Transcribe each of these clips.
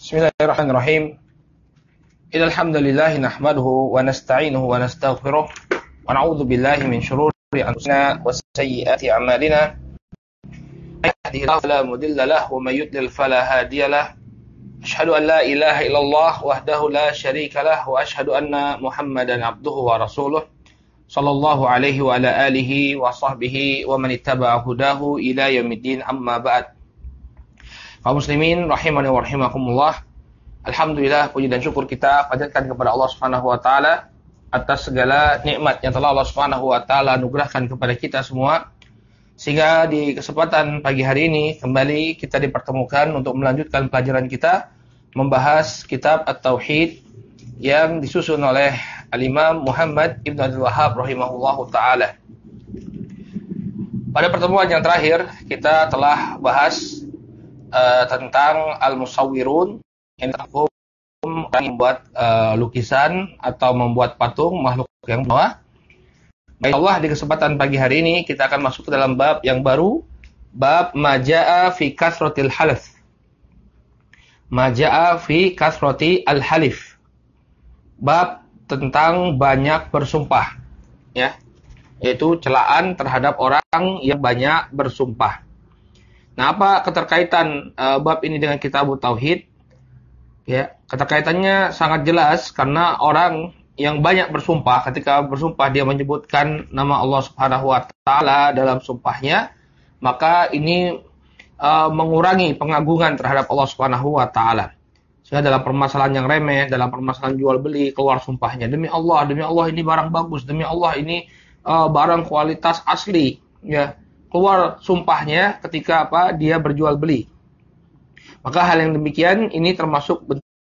Bismillahirrahmanirrahim. Innal hamdalillah nahmaduhu wa nasta'inuhu wa nastaghfiruh wa na'udzu billahi min shururi anfusina wa sayyiati a'malina. May yahdihillahu fala mudilla lahu wa may yudlil fala hadiya lahu. Asyhadu an la ilaha illallah wahdahu la syarika lahu wa asyhadu anna Muhammadan abduhu wa rasuluh sallallahu alaihi wa ala alihi wa sahbihi wa man ittaba'a hudahu ila yaumiddin, amma ba'd. Kaum muslimin rahimani wa rahimakumullah. Alhamdulillah, puji dan syukur kita panjatkan kepada Allah Subhanahu wa taala atas segala nikmat yang telah Allah Subhanahu wa taala anugerahkan kepada kita semua, sehingga di kesempatan pagi hari ini kembali kita dipertemukan untuk melanjutkan pelajaran kita membahas kitab At-Tauhid yang disusun oleh Al-Imam Muhammad Ibn Abdul Wahhab rahimahullahu taala. Pada pertemuan yang terakhir kita telah bahas tentang al-musawwirun, yang membuat lukisan atau membuat patung makhluk yang bawah. Insyaallah di kesempatan pagi hari ini kita akan masuk ke dalam bab yang baru, bab majaa fi kasratil halaf. Majaa fi kasrati al-halif. Bab tentang banyak bersumpah, ya. Yaitu celaan terhadap orang yang banyak bersumpah. Nah, apa keterkaitan bab ini dengan kitab Tauhid? Ya, keterkaitannya sangat jelas karena orang yang banyak bersumpah, ketika bersumpah dia menyebutkan nama Allah Subhanahu wa taala dalam sumpahnya, maka ini mengurangi pengagungan terhadap Allah Subhanahu wa taala. Sehingga dalam permasalahan yang remeh, dalam permasalahan jual beli, keluar sumpahnya, demi Allah ini barang bagus, demi Allah ini barang kualitas asli, ya. Keluar sumpahnya ketika dia berjual beli. Maka hal yang demikian ini termasuk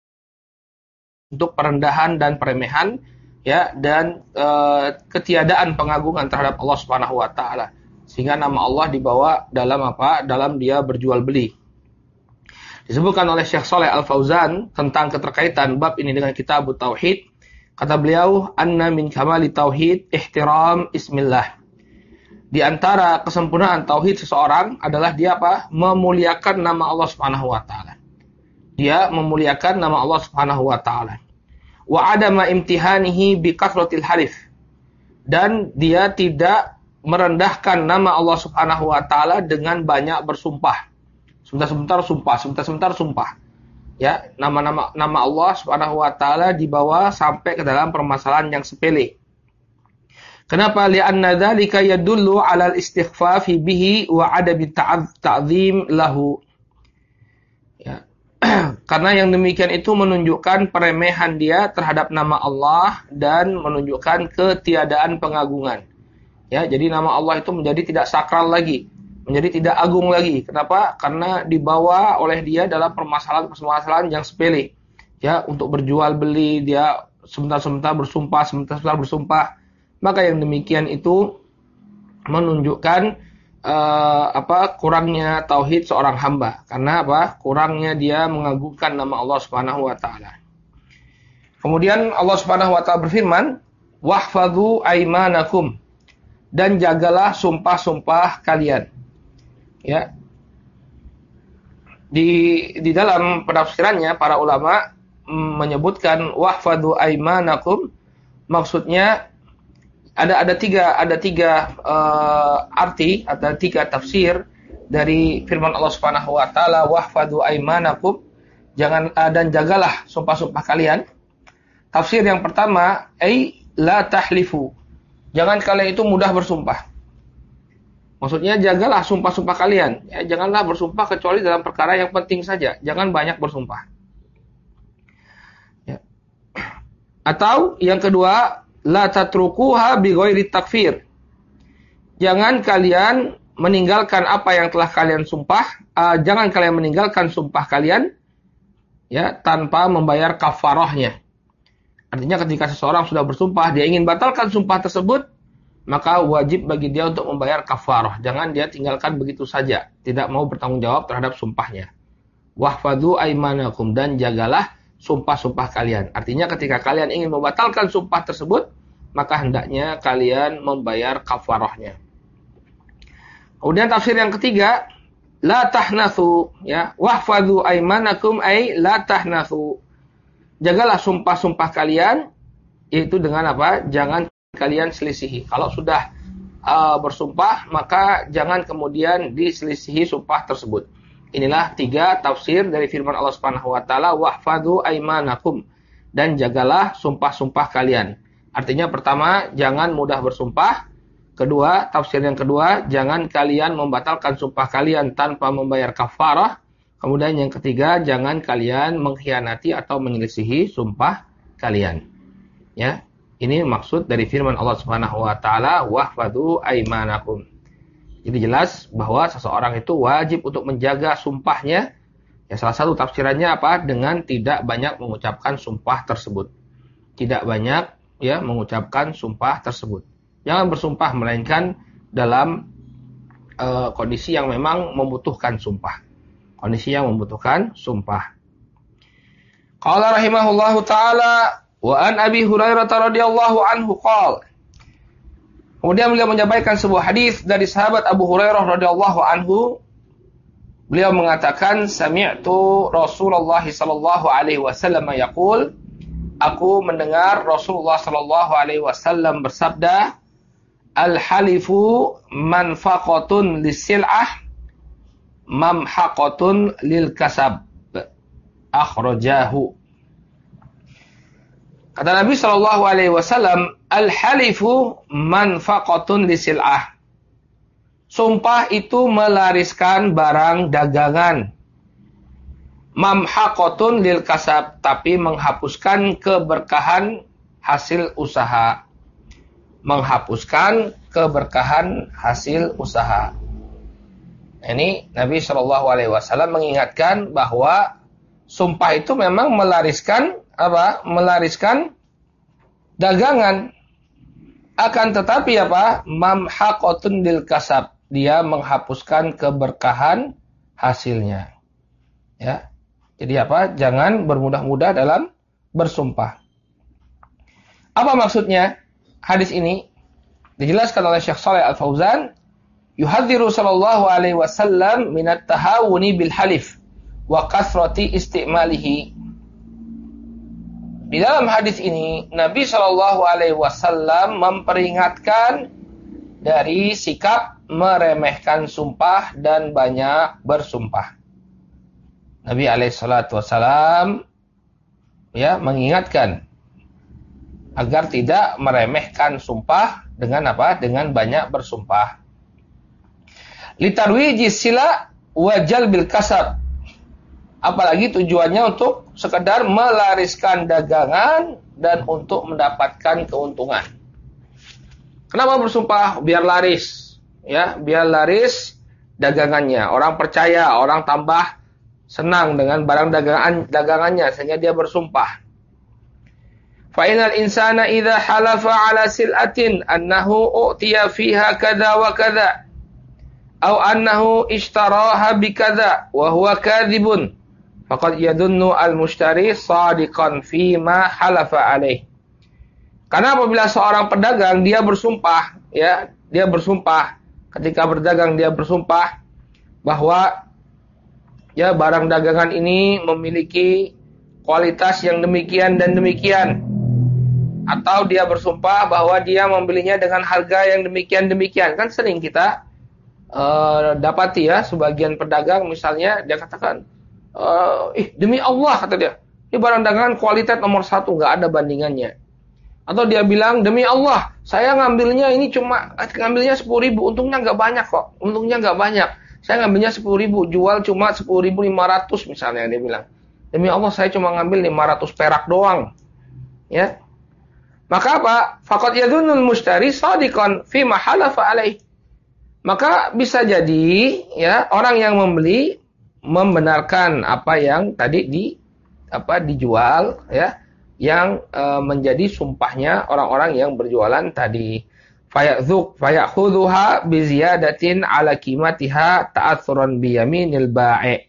bentuk perendahan dan peremehan, ya, dan ketiadaan pengagungan terhadap Allah Subhanahu wa taala. Sehingga nama Allah dibawa dalam dia berjual beli. Disebutkan oleh Syekh Shalih Al-Fauzan tentang keterkaitan bab ini dengan kitab Tauhid. Kata beliau, "Anna min kamali tauhid ihtiram ismillah." Di antara kesempurnaan tauhid seseorang adalah dia memuliakan nama Allah Subhanahu wa taala. Dia memuliakan nama Allah Subhanahu wa taala. Wa adama imtihanihi bi kasratil halif. Dan dia tidak merendahkan nama Allah Subhanahu wa taala dengan banyak bersumpah. Sebentar-sebentar sumpah. Ya, nama Allah Subhanahu wa taala dibawa sampai ke dalam permasalahan yang sepele. Kenapa? Li'anna dzalika yadullu 'alal istighfafi bihi wa 'adami ta'zim lahu. Ya. Karena yang demikian itu menunjukkan peremehan dia terhadap nama Allah dan menunjukkan ketiadaan pengagungan. Ya, jadi nama Allah itu menjadi tidak sakral lagi, menjadi tidak agung lagi. Kenapa? Karena dibawa oleh dia dalam permasalahan yang sepele. Ya, untuk berjual beli dia sebentar-sebentar bersumpah. Maka yang demikian itu menunjukkan kurangnya tauhid seorang hamba. Karena kurangnya dia mengagungkan nama Allah Subhanahu wa taala. Kemudian Allah Subhanahu wa taala berfirman, "Wahfadzu aimanakum." Dan jagalah sumpah-sumpah kalian. Ya. Di dalam penafsirannya para ulama menyebutkan wahfadzu aimanakum, maksudnya ada tiga arti, ada tiga tafsir dari firman Allah Subhanahu wa taala, wahfadzu aimanakum, dan jagalah sumpah-sumpah kalian. Tafsir yang pertama, la tahlifu, jangan kalian itu mudah bersumpah. Maksudnya jagalah sumpah-sumpah kalian, ya, janganlah bersumpah kecuali dalam perkara yang penting saja, jangan banyak bersumpah. Ya. Atau yang kedua, la tatrukuha bi ghairi takfir. Jangan kalian meninggalkan apa yang telah kalian sumpah, jangan kalian meninggalkan sumpah kalian, ya, tanpa membayar kafarahnya. Artinya ketika seseorang sudah bersumpah dia ingin batalkan sumpah tersebut, maka wajib bagi dia untuk membayar kafarah. Jangan dia tinggalkan begitu saja, tidak mau bertanggung jawab terhadap sumpahnya. Wahfadzu aimanakum, dan jagalah sumpah-sumpah kalian. Artinya ketika kalian ingin membatalkan sumpah tersebut, maka hendaknya kalian membayar kafarahnya. Kemudian tafsir yang ketiga, la tahnatsu, ya. Wahfadzu aimanakum ay la tahnatsu. Jagalah sumpah-sumpah kalian, yaitu dengan apa? Jangan kalian selisihi. Kalau sudah bersumpah, maka jangan kemudian diselisihi sumpah tersebut. Inilah 3 tafsir dari firman Allah Subhanahu wa taala, wahfadzu aimanakum, dan jagalah sumpah-sumpah kalian. Artinya pertama, jangan mudah bersumpah. Kedua, tafsir yang kedua, jangan kalian membatalkan sumpah kalian tanpa membayar kafarah. Kemudian yang ketiga, jangan kalian mengkhianati atau menyelisihi sumpah kalian. Ya, ini maksud dari firman Allah Subhanahu wa taala, wahfadzu aimanakum. Jadi jelas bahwa seseorang itu wajib untuk menjaga sumpahnya. Ya, salah satu tafsirannya apa? Dengan tidak banyak mengucapkan sumpah tersebut. Tidak banyak ya mengucapkan sumpah tersebut. Jangan bersumpah melainkan dalam kondisi yang memang membutuhkan sumpah. Kondisi yang membutuhkan sumpah. Qala rahimahullahu taala wa an Abi Hurairah radhiyallahu anhu qala. Kemudian beliau menyampaikan sebuah hadis dari sahabat Abu Hurairah radhiyallahu anhu. Beliau mengatakan sami'tu Rasulullah sallallahu alaihi wasallam yaqul, aku mendengar Rasulullah sallallahu alaihi wasallam bersabda, al-halifu manfaqatun lis-sil'ah mamhaqatun lil kasab. Akhrajahu. Kata Nabi sallallahu alaihi wasallam, al-halifu manfaqatun lisil'ah. Sumpah itu melariskan barang dagangan. Mamhaqatun lil kasab, tapi menghapuskan keberkahan hasil usaha. Menghapuskan keberkahan hasil usaha. Ini Nabi sallallahu alaihi wasallam mengingatkan bahwa sumpah itu memang melariskan apa? Melariskan dagangan. Akan tetapi apa? Mamhaqatun lil kasab. Dia menghapuskan keberkahan hasilnya. Ya. Jadi apa? Jangan bermudah-mudah dalam bersumpah. Apa maksudnya hadis ini? Dijelaskan oleh Syekh Shalih Al-Fauzan, yuhadziru sallallahu alaihi wasallam minat tahawuni bil halif wa kathrati istimalihi. Di dalam hadis ini Nabi sallallahu alaihi wasallam memperingatkan dari sikap meremehkan sumpah dan banyak bersumpah. Nabi alaihi salatu wasallam ya mengingatkan agar tidak meremehkan sumpah dengan apa? Dengan banyak bersumpah. Litarwiji sila wa jalbil kasab. Apalagi tujuannya untuk sekedar melariskan dagangan dan untuk mendapatkan keuntungan. Kenapa bersumpah? Biar laris, ya, biar laris dagangannya. Orang percaya, orang tambah senang dengan barang dagangannya sehingga dia bersumpah. Fa inal insana idza halafa ala sil'atin annahu u'tiya fiha kadza wa kadza aw annahu ishtaraha bikadza wa huwa kadzibun faqad yadunnu al-mushtari shadiqan fi ma halafa alaih. Karena apabila seorang pedagang dia bersumpah, ya, dia bersumpah ketika berdagang dia bersumpah bahwa ya barang dagangan ini memiliki kualitas yang demikian dan demikian, atau dia bersumpah bahwa dia membelinya dengan harga yang demikian-demikian. Kan sering kita dapati ya sebagian pedagang misalnya dia katakan, demi Allah kata dia, ini barang dagangan kualitas nomor 1, nggak ada bandingannya. Atau dia bilang, demi Allah saya ngambilnya ini cuma ngambilnya 10.000, untungnya nggak banyak kok, untungnya nggak banyak. Saya ngambilnya 10.000, jual cuma 10.500 misalnya, dia bilang. Demi Allah saya cuma ngambil 500 perak doang. Ya. Maka apa? Faqad yadhunnul mushtari shadiqan fi ma halafa alaih. Maka bisa jadi ya orang yang membeli membenarkan apa yang tadi dijual ya, yang menjadi sumpahnya orang-orang yang berjualan tadi. Fayakhudhuha bi ziyadatin ala qimatiha ta'atsuran bi yaminil ba'i'.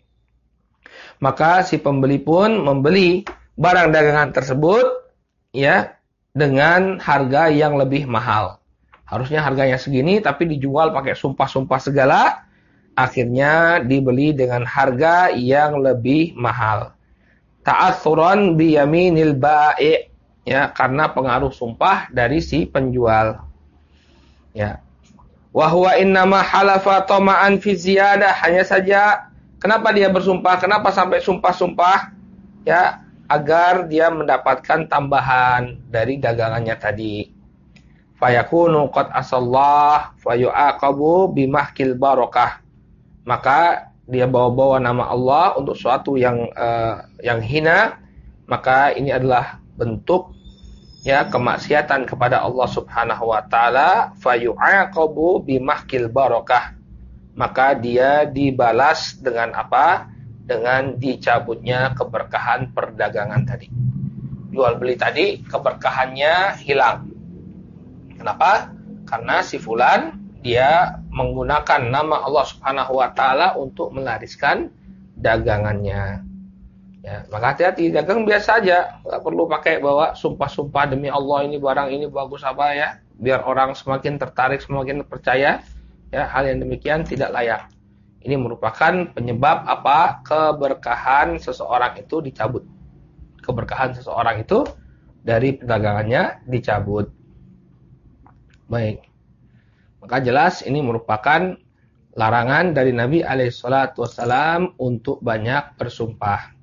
Maka si pembeli pun membeli barang dagangan tersebut ya dengan harga yang lebih mahal. Harusnya harganya segini tapi dijual pakai sumpah-sumpah segala akhirnya dibeli dengan harga yang lebih mahal. Ta'atsuran bi yaminil ba'i', ya, karena pengaruh sumpah dari si penjual. Ya. Wa huwa innama halafa tama'an fi ziyadah, hanya saja kenapa dia bersumpah? Kenapa sampai sumpah-sumpah? Ya, agar dia mendapatkan tambahan dari dagangannya tadi. Fayakunu qad asallah fayu'aqabu bimahkil barakah. Maka dia bawa-bawa nama Allah untuk suatu yang hina, maka ini adalah bentuk ya kemaksiatan kepada Allah Subhanahu wa taala. Fayu'aqabu bimahkil barakah. Maka dia dibalas dengan apa? Dengan dicabutnya keberkahan perdagangan tadi. Jual beli tadi keberkahannya hilang. Kenapa? Karena si fulan dia menggunakan nama Allah Subhanahu wa taala untuk melariskan dagangannya. Ya, maka hati-hati, dagang biasa aja, nggak perlu pakai bawa sumpah-sumpah demi Allah ini barang ini bagus apa ya, biar orang semakin tertarik, semakin percaya. Ya, hal yang demikian tidak layak. Ini merupakan penyebab apa? Keberkahan seseorang itu dicabut. Keberkahan seseorang itu dari perdagangannya dicabut. Baik. Maka jelas ini merupakan larangan dari Nabi SAW untuk banyak bersumpah.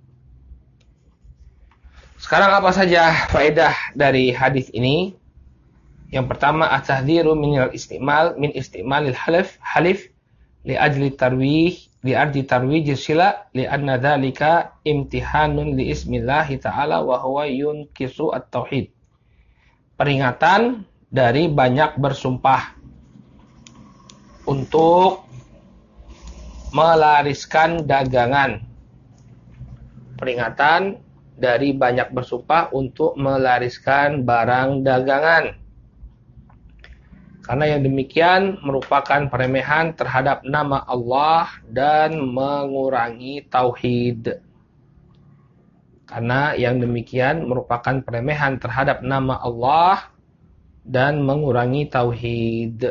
Sekarang apa saja faedah dari hadis ini? Yang pertama, at-tahdhiru min istimalil halif li ajli tarwij sila li anna dzalika imtihanun li ismillah ta'ala wa huwa yunkisu at-tauhid. Peringatan dari banyak bersumpah untuk melariskan dagangan. Peringatan dari banyak bersumpah untuk melariskan barang dagangan. Karena yang demikian merupakan peremehan terhadap nama Allah dan mengurangi tauhid. Karena yang demikian merupakan peremehan terhadap nama Allah dan mengurangi tauhid.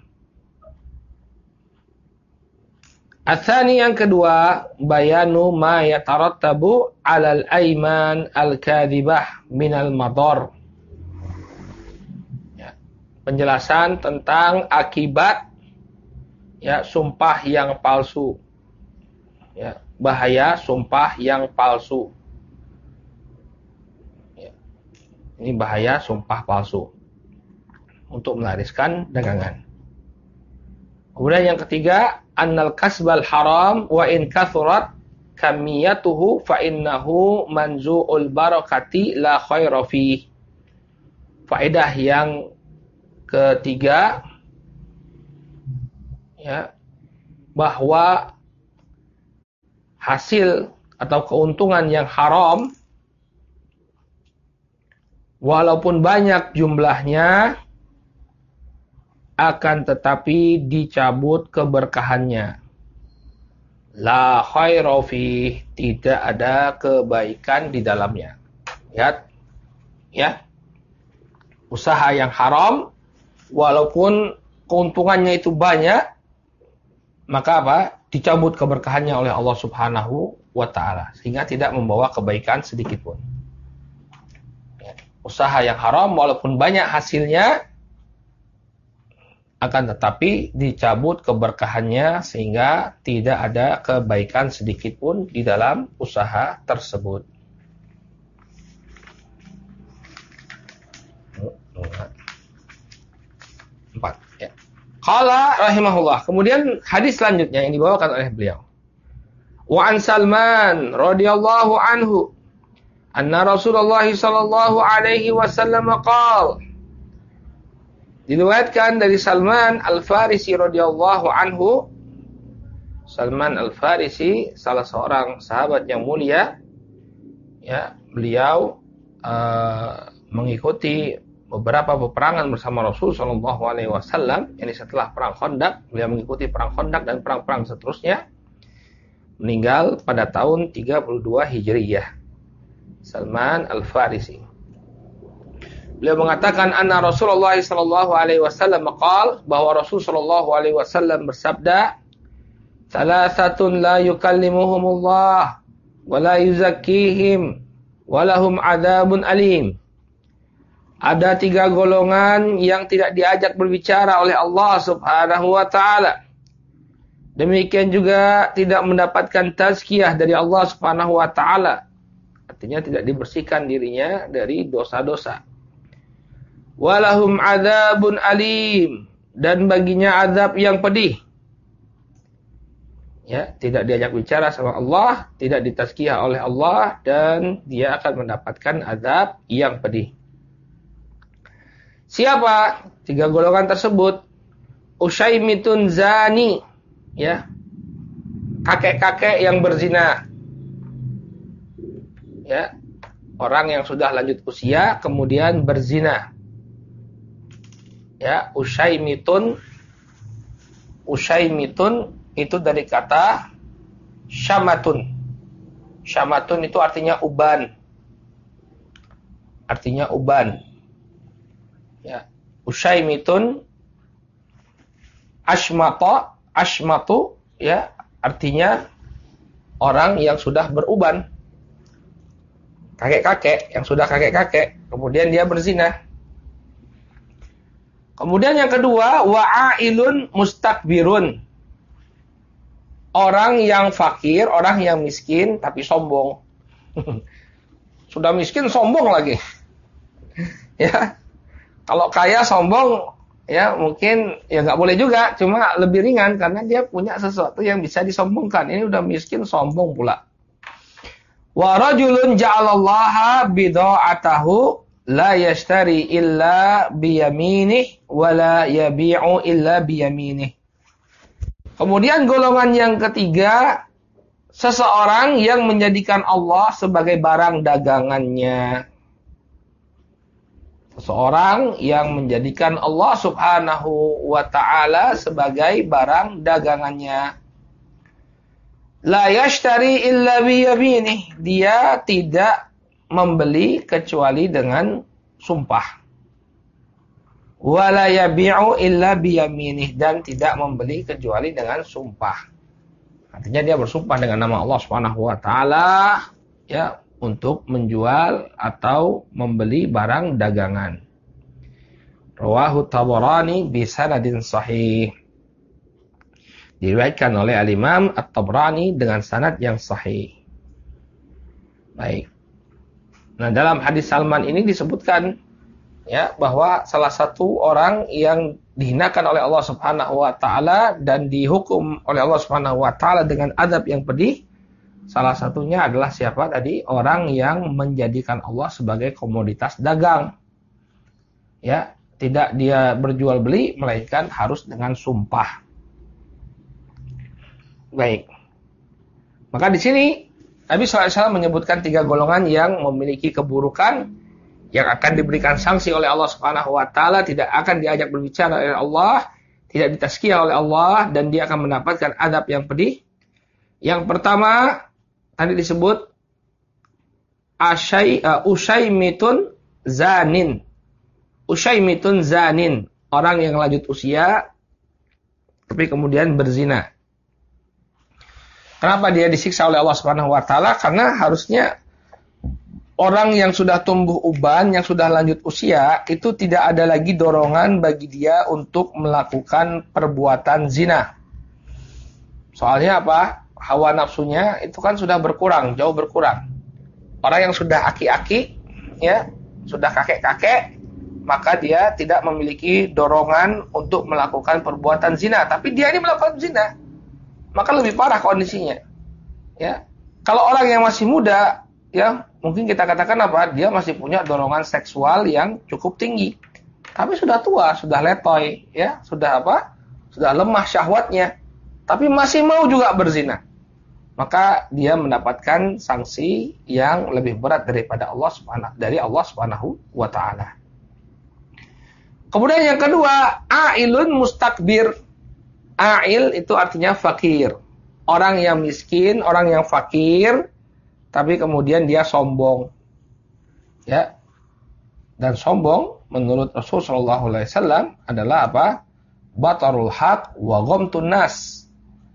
Atsani, yang kedua, bayanu ma yatarattabu 'alal aiman al-kadzibah minal madar. Ya, penjelasan tentang akibat ya sumpah yang palsu. Ya, bahaya sumpah yang palsu. Ya, ini bahaya sumpah palsu untuk melariskan dagangan. Kemudian yang ketiga, annal kasbal haram wa in kathurat kamiyatuhu fa innahu manzu'ul barakati la khaira fi. Faedah yang ketiga, ya, bahwa hasil atau keuntungan yang haram walaupun banyak jumlahnya akan tetapi dicabut keberkahannya. La khaira fi, tidak ada kebaikan di dalamnya. Lihat, ya. Usaha yang haram walaupun keuntungannya itu banyak, maka apa? Dicabut keberkahannya oleh Allah Subhanahu wa taala sehingga tidak membawa kebaikan sedikit pun. Ya. Usaha yang haram walaupun banyak hasilnya, akan tetapi dicabut keberkahannya sehingga tidak ada kebaikan sedikit pun di dalam usaha tersebut. Empat. Ya. Qala rahimahullah. Kemudian hadis selanjutnya yang dibawakan oleh beliau. Wa an Salman radhiyallahu anhu anna Rasulullah sallallahu alaihi wasallam qala. Diriwayatkan dari Salman Al-Farisi radhiyallahu anhu. Salman Al-Farisi salah seorang sahabat yang mulia. Ya, beliau mengikuti beberapa peperangan bersama Rasul sallallahu alaihi wasallam. Ini setelah perang Khandaq, beliau mengikuti perang Khandaq dan perang-perang seterusnya. Meninggal pada tahun 32 Hijriyah. Salman Al-Farisi. Beliau mengatakan anna Rasulullah sallallahu alaihi wasallam qaal, bahwa Rasul sallallahu alaihi wasallam bersabda, Salasatun la yukallimuhumullah wa la yuzakkihim wa lahum adzabun alim. Ada 3 golongan yang tidak diajak berbicara oleh Allah Subhanahu wa taala. Demikian juga tidak mendapatkan tazkiyah dari Allah Subhanahu wa taala. Artinya tidak dibersihkan dirinya dari dosa-dosa. Wa lahum adzabun alim, dan baginya azab yang pedih. Ya, tidak diajak bicara sama Allah, tidak ditazkiyah oleh Allah, dan dia akan mendapatkan azab yang pedih. Siapa 3 golongan tersebut? Usyaimitun zani, ya, kakek-kakek yang berzina, ya, orang yang sudah lanjut usia kemudian berzina. Ya, usyaimitun itu dari kata syamatun. Syamatun itu artinya uban. Artinya uban. Ya, usyaimitun ashmatu, ya, artinya orang yang sudah beruban. Kakek-kakek, yang sudah kakek-kakek, kemudian dia berzina. Kemudian yang kedua, wa'ailun mustakbirun. Orang yang fakir, orang yang miskin tapi sombong. Sudah miskin sombong lagi. Ya. Kalau kaya sombong, ya mungkin ya nggak boleh juga, cuma lebih ringan karena dia punya sesuatu yang bisa disombongkan. Ini udah miskin sombong pula. Wa rajulun ja'alallaha bidha'atahu la yashtari illa biyaminih wa la yabi'u illa biyaminih. Kemudian golongan yang ketiga, seseorang yang menjadikan Allah sebagai barang dagangannya. Seseorang yang menjadikan Allah Subhanahu wa ta'ala sebagai barang dagangannya. La yashtari illa biyaminih. Dia tidak membeli kecuali dengan sumpah. Wala yabi'u illa biyaminih, dan tidak membeli kecuali dengan sumpah. Artinya dia bersumpah dengan nama Allah Subhanahu wa taala, ya, untuk menjual atau membeli barang dagangan. Rawahu Tabarani bi sanadin sahih. Diriwayatkan oleh Al-Imam At-Tabrani dengan sanad yang sahih. Baik. Nah, dalam hadis Salman ini disebutkan, ya, bahwa salah satu orang yang dihinakan oleh Allah Subhanahu wa taala dan dihukum oleh Allah Subhanahu wa taala dengan azab yang pedih, salah satunya adalah siapa tadi? Orang yang menjadikan Allah sebagai komoditas dagang. Ya, tidak dia berjual beli melainkan harus dengan sumpah. Baik. Maka di sini Nabi SAW menyebutkan 3 golongan yang memiliki keburukan, yang akan diberikan sanksi oleh Allah Subhanahu wa taala, tidak akan diajak berbicara oleh Allah, tidak ditazkiyah oleh Allah, dan dia akan mendapatkan azab yang pedih. Yang pertama tadi disebut usyaimitun zanin. Usyaimitun zanin, orang yang lanjut usia tapi kemudian berzina. Kenapa dia disiksa oleh Allah Subhanahu wa taala? Karena harusnya orang yang sudah tumbuh uban, yang sudah lanjut usia, itu tidak ada lagi dorongan bagi dia untuk melakukan perbuatan zina. Soalnya apa? Hawa nafsunya itu kan sudah berkurang, jauh berkurang. Orang yang sudah aki-aki, ya, sudah kakek-kakek, maka dia tidak memiliki dorongan untuk melakukan perbuatan zina. Tapi dia ini melakukan zina, maka lebih parah kondisinya. Ya, kalau orang yang masih muda, ya, mungkin kita katakan apa? Dia masih punya dorongan seksual yang cukup tinggi. Tapi sudah tua, sudah letoy, ya, sudah apa? Sudah lemah syahwatnya. Tapi masih mau juga berzina. Maka dia mendapatkan sanksi yang lebih berat daripada Allah Subhanahu wa taala. Kemudian yang kedua, ailun mustakbir. Ail itu artinya fakir. Orang yang miskin, orang yang fakir, tapi kemudian dia sombong. Ya. Dan sombong menurut Rasulullah SAW adalah apa? Batarul haq wa ghamtun nas.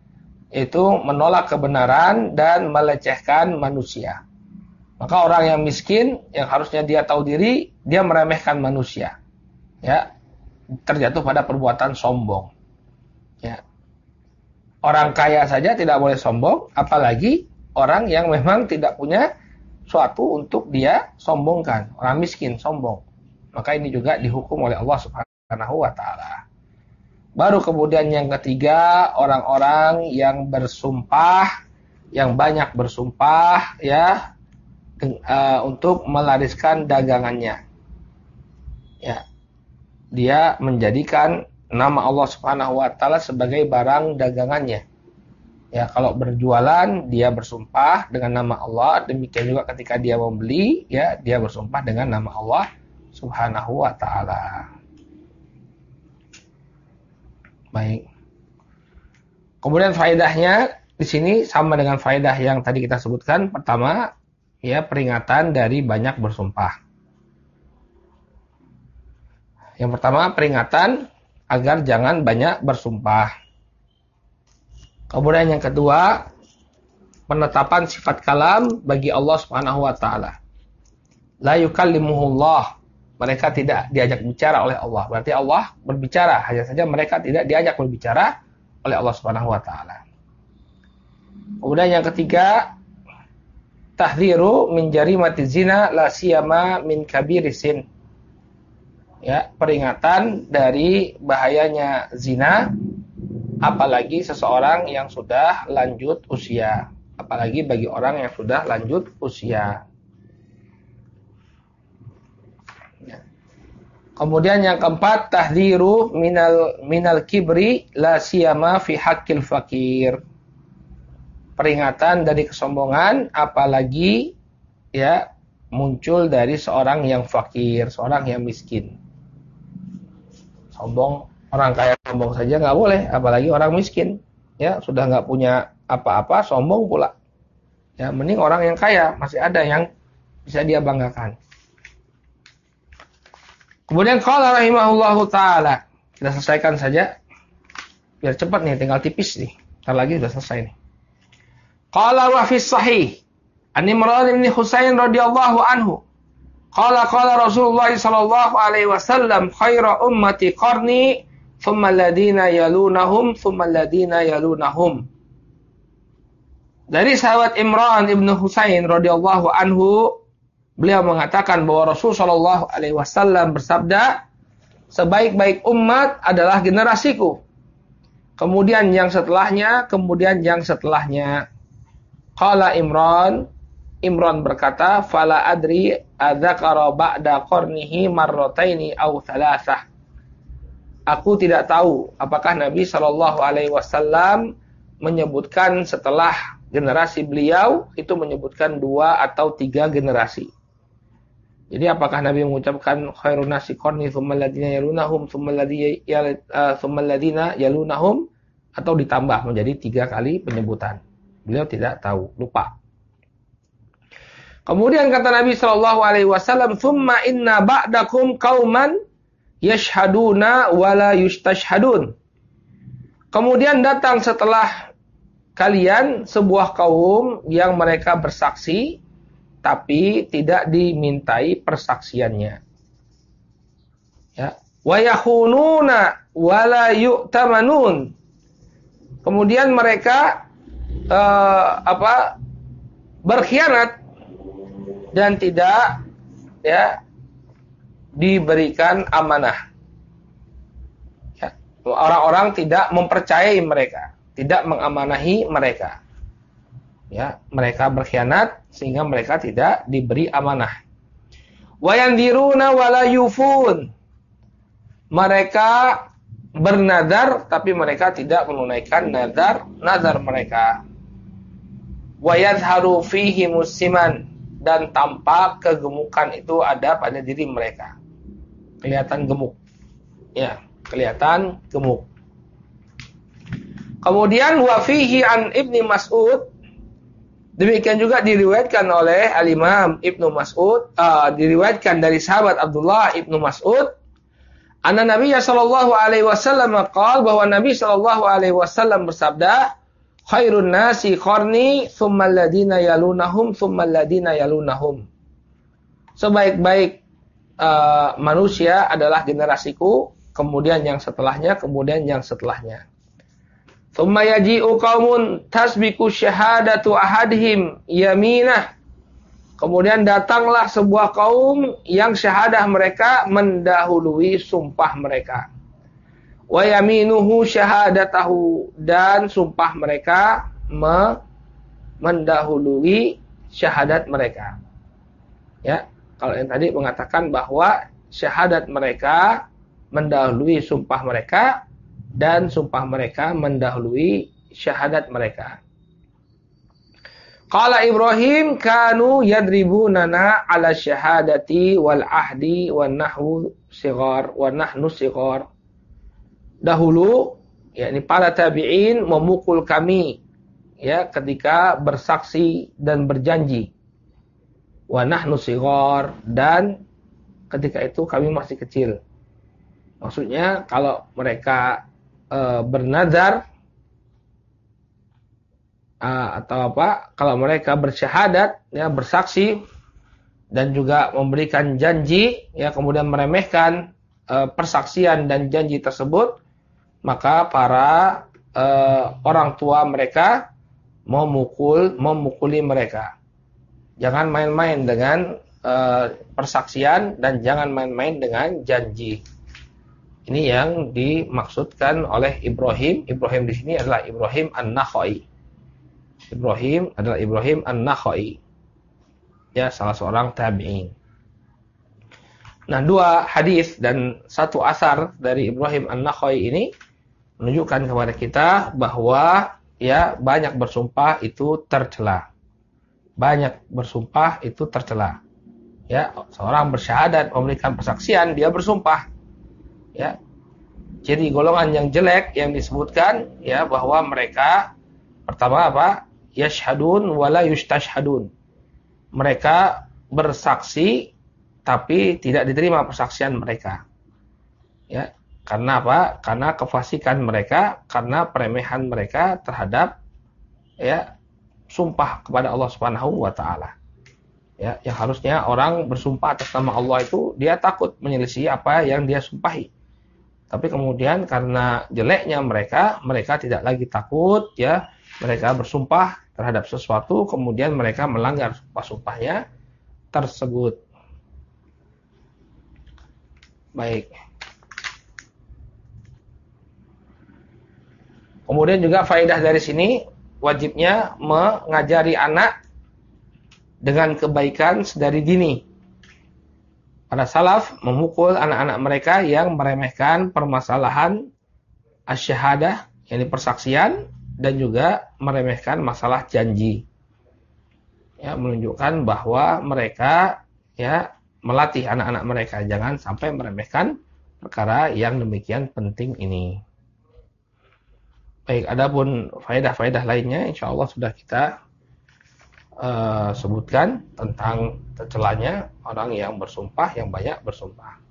itu menolak kebenaran dan melecehkan manusia. Maka orang yang miskin, yang harusnya dia tahu diri, dia meremehkan manusia. Ya, terjatuh pada perbuatan sombong. Ya. Orang kaya saja tidak boleh sombong, apalagi orang yang memang tidak punya suatu untuk dia sombongkan. Orang miskin sombong. Maka ini juga dihukum oleh Allah Subhanahu wa taala. Baru kemudian yang ketiga, orang-orang yang bersumpah, yang banyak bersumpah ya untuk melariskan dagangannya. Ya. Dia menjadikan nama Allah Subhanahu wa taala sebagai barang dagangannya. Ya, kalau berjualan dia bersumpah dengan nama Allah, demikian juga ketika dia membeli, ya, dia bersumpah dengan nama Allah Subhanahu wa taala. Baik. Kemudian faedahnya di sini sama dengan faedah yang tadi kita sebutkan. Pertama, ya, peringatan dari banyak bersumpah. Yang pertama, peringatan agar jangan banyak bersumpah. Kemudian yang kedua, penetapan sifat kalam bagi Allah Subhanahu wa taala. La yukallimuhullah. Mereka tidak diajak bicara oleh Allah. Berarti Allah berbicara, hanya saja mereka tidak diajak berbicara oleh Allah Subhanahu wa taala. Kemudian yang ketiga, tahdhiru min jarimati zina la siyama min kabirisin. Ya, peringatan dari bahayanya zina, apalagi seseorang yang sudah lanjut usia, apalagi bagi orang yang sudah lanjut usia. Ya. Kemudian yang keempat, tahdhiru minal kibri la siyama fi haqqil fakir. Peringatan dari kesombongan, apalagi ya muncul dari seorang yang fakir, seorang yang miskin. Sombong, orang kaya sombong saja nggak boleh, apalagi orang miskin. Ya, sudah nggak punya apa-apa, sombong pula. Ya, mending orang yang kaya, masih ada yang bisa dia banggakan. Kemudian qala rahimahullahu taala, kita selesaikan saja. Biar cepat nih, tinggal tipis nih. Ntar lagi sudah selesai nih. Qala wa fi sahih an Imran bin Husain radhiyallahu anhu. Qala Rasulullah sallallahu alaihi wasallam khairu ummati qarni thumma alladhina yalunahum thumma alladhina yalunahum. Dari sahabat Imran bin Husain radhiyallahu anhu, beliau mengatakan bahwa Rasul sallallahu alaihi wasallam bersabda, sebaik-baik umat adalah generasiku. Kemudian yang setelahnya, kemudian yang setelahnya. Qala Imran berkata, fala adri adzakara ba'da qarnihi marrataini aw thalathah. Aku tidak tahu apakah Nabi sallallahu alaihi wasallam menyebutkan setelah generasi beliau itu menyebutkan 2 atau 3 generasi. Jadi apakah Nabi mengucapkan khairun nasi qarni tsumma alladziina yalunahum tsumma alladziina yalunahum atau ditambah menjadi 3 kali penyebutan. Beliau tidak tahu, lupa. Kemudian kata Nabi sallallahu alaihi wasallam, "Tsumma inna ba'dakum qauman yashhaduna wa la yustashhadun." Kemudian datang setelah kalian sebuah kaum yang mereka bersaksi tapi tidak dimintai persaksiannya. Ya, wa yakhununa wa la yu'tamanun. Kemudian mereka berkhianat dan tidak ya diberikan amanah. Ya, orang-orang tidak mempercayai mereka, tidak mengamanahi mereka. Ya, mereka berkhianat sehingga mereka tidak diberi amanah. Wa yandiruna wa la yufun. Mereka bernadar tapi mereka tidak menunaikan nazar mereka. Wa yadhharu fihi musiman, dan tampak kegemukan itu ada pada diri mereka. Kelihatan gemuk. Ya, kelihatan gemuk. Kemudian wa fihi an Ibnu Mas'ud, demikian juga diriwayatkan oleh Al-Imam Ibnu Mas'ud, diriwayatkan dari sahabat Abdullah Ibnu Mas'ud, anna Nabi sallallahu alaihi wasallam qaal, bahwa Nabi sallallahu alaihi wasallam bersabda, Khairun nasi qarni, tsummal ladina yalunahum, tsummal ladina yalunahum. Sebaik-baik manusia adalah generasiku, kemudian yang setelahnya, kemudian yang setelahnya. Tsumma yaji'u qaumun tasbiqu syahadatu ahadihim yaminah. Kemudian datanglah sebuah kaum yang syahadah mereka mendahului sumpah mereka. Wa yaminuhu syahadatahu, dan sumpah mereka mendahului syahadat mereka. Ya, kalau yang tadi mengatakan bahwa syahadat mereka mendahului sumpah mereka dan sumpah mereka mendahului syahadat mereka. Qala Ibrahim kanu yadribunana ala syahadati wal ahdi wan nahwu sighar wa nahnu sighar. Dahulu, yakni para tabi'in memukul kami ya ketika bersaksi dan berjanji. Wa nahnu sighar, dan ketika itu kami masih kecil. Maksudnya kalau mereka bernazar atau apa, kalau mereka bersyahadat ya, bersaksi dan juga memberikan janji ya, kemudian meremehkan persaksian dan janji tersebut, maka para orang tua mereka memukuli mereka. Jangan main-main dengan persaksian dan jangan main-main dengan janji. Ini yang dimaksudkan oleh Ibrahim. Ibrahim di sini adalah Ibrahim An-Nakhai. Ibrahim adalah Ibrahim An-Nakhai. Ya, salah seorang tabi'in. Nah, dua hadis dan satu asar dari Ibrahim An-Nakhai ini menunjukkan kepada kita bahwa ya, banyak bersumpah itu tercela. Banyak bersumpah itu tercela. Ya, seorang bersyahadat memberikan persaksian, dia bersumpah. Ya. Jadi golongan yang jelek yang disebutkan ya, bahwa mereka pertama apa? Yashhadun wala yustashhadun. Mereka bersaksi tapi tidak diterima persaksian mereka. Ya. Karena apa? Karena kefasikan mereka, karena peremehan mereka terhadap ya, sumpah kepada Allah Subhanahu wa taala. Ya, yang harusnya orang bersumpah atas nama Allah itu dia takut menyelisih apa yang dia sumpahi. Tapi kemudian karena jeleknya mereka tidak lagi takut ya, mereka bersumpah terhadap sesuatu, kemudian mereka melanggar sumpah-sumpahnya tersebut. Baik. Kemudian juga faedah dari sini, wajibnya mengajari anak dengan kebaikan sedari dini. Para salaf memukul anak-anak mereka yang meremehkan permasalahan asy-syahadah, yakni persaksian, dan juga meremehkan masalah janji. Ya, menunjukkan bahwa mereka ya melatih anak-anak mereka jangan sampai meremehkan perkara yang demikian penting ini. Baik, adapun faedah-faedah lainnya insyaallah sudah kita sebutkan tentang tercelanya orang yang bersumpah, yang banyak bersumpah.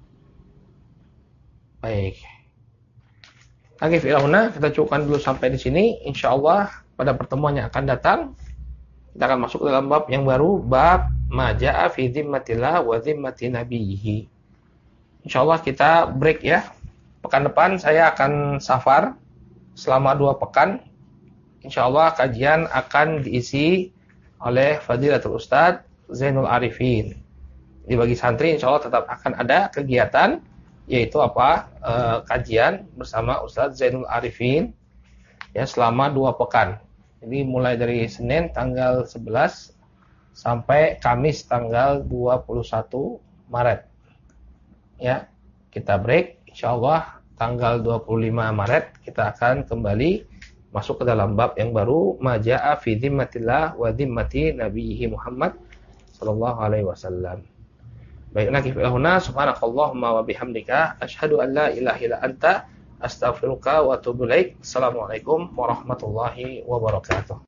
Baik. Lagi filahuna, kita cukupkan dulu sampai di sini. Insyaallah pada pertemuan yang akan datang kita akan masuk ke dalam bab yang baru, bab ma jaa fi dzimmatillah wa dzimmati nabiyhi. Insyaallah kita break ya. Pekan depan saya akan safar selama 2 pekan. Insyaallah kajian akan diisi oleh Fadilatul Ustadz Zainul Arifin. Di bagi santri insyaallah tetap akan ada kegiatan, yaitu apa? Kajian bersama Ustadz Zainul Arifin ya, selama 2 pekan. Jadi mulai dari Senin tanggal 11 sampai Kamis tanggal 21 Maret. Ya, kita break. Insyaallah tanggal 25 Maret kita akan kembali masuk ke dalam bab yang baru, ma jaa fi dzimmatillah wa dzimmati nabiyhi Muhammad sallallahu alaihi wasallam. Baik, nakif ilahuna subhanakallahumma wa bihamdika asyhadu an la ilaha illa anta astaghfiruka wa atubu ilaik. Assalamualaikum warahmatullahi wabarakatuh.